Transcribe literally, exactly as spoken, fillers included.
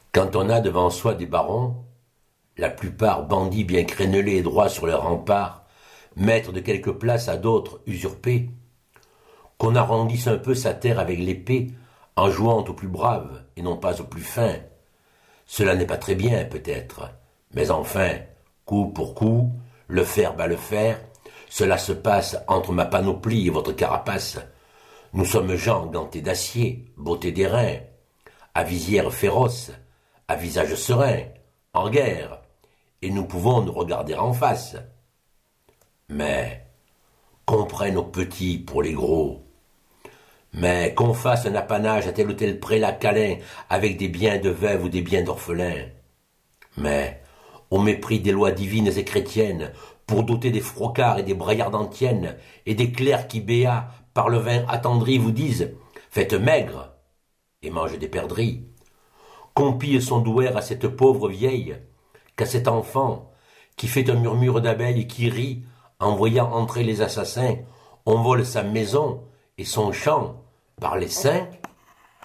Quand on a devant soi des barons, la plupart bandits bien crénelés et droits sur leurs remparts, maîtres de quelques places à d'autres usurpées, qu'on arrondisse un peu sa terre avec l'épée, en jouant au plus brave et non pas au plus fin. Cela n'est pas très bien, peut-être, mais enfin, coup pour coup, le fer bat le fer, cela se passe entre ma panoplie et votre carapace. Nous sommes gens gantés d'acier, beauté d'airain, à visière féroce, à visage serein, en guerre, et nous pouvons nous regarder en face. Mais qu'on prenne aux petits pour les gros, mais qu'on fasse un apanage à tel ou tel prélat câlin avec des biens de veuves ou des biens d'orphelins, mais au mépris des lois divines et chrétiennes, pour doter des frocards et des braillards d'antiennes, et des clercs qui, béats, par le vin attendri, vous disent « Faites maigre » et mangez des perdrix. Qu'on pille son douaire à cette pauvre vieille, qu'à cet enfant, qui fait un murmure d'abeilles et qui rit, en voyant entrer les assassins, on vole sa maison et son champ par les seins.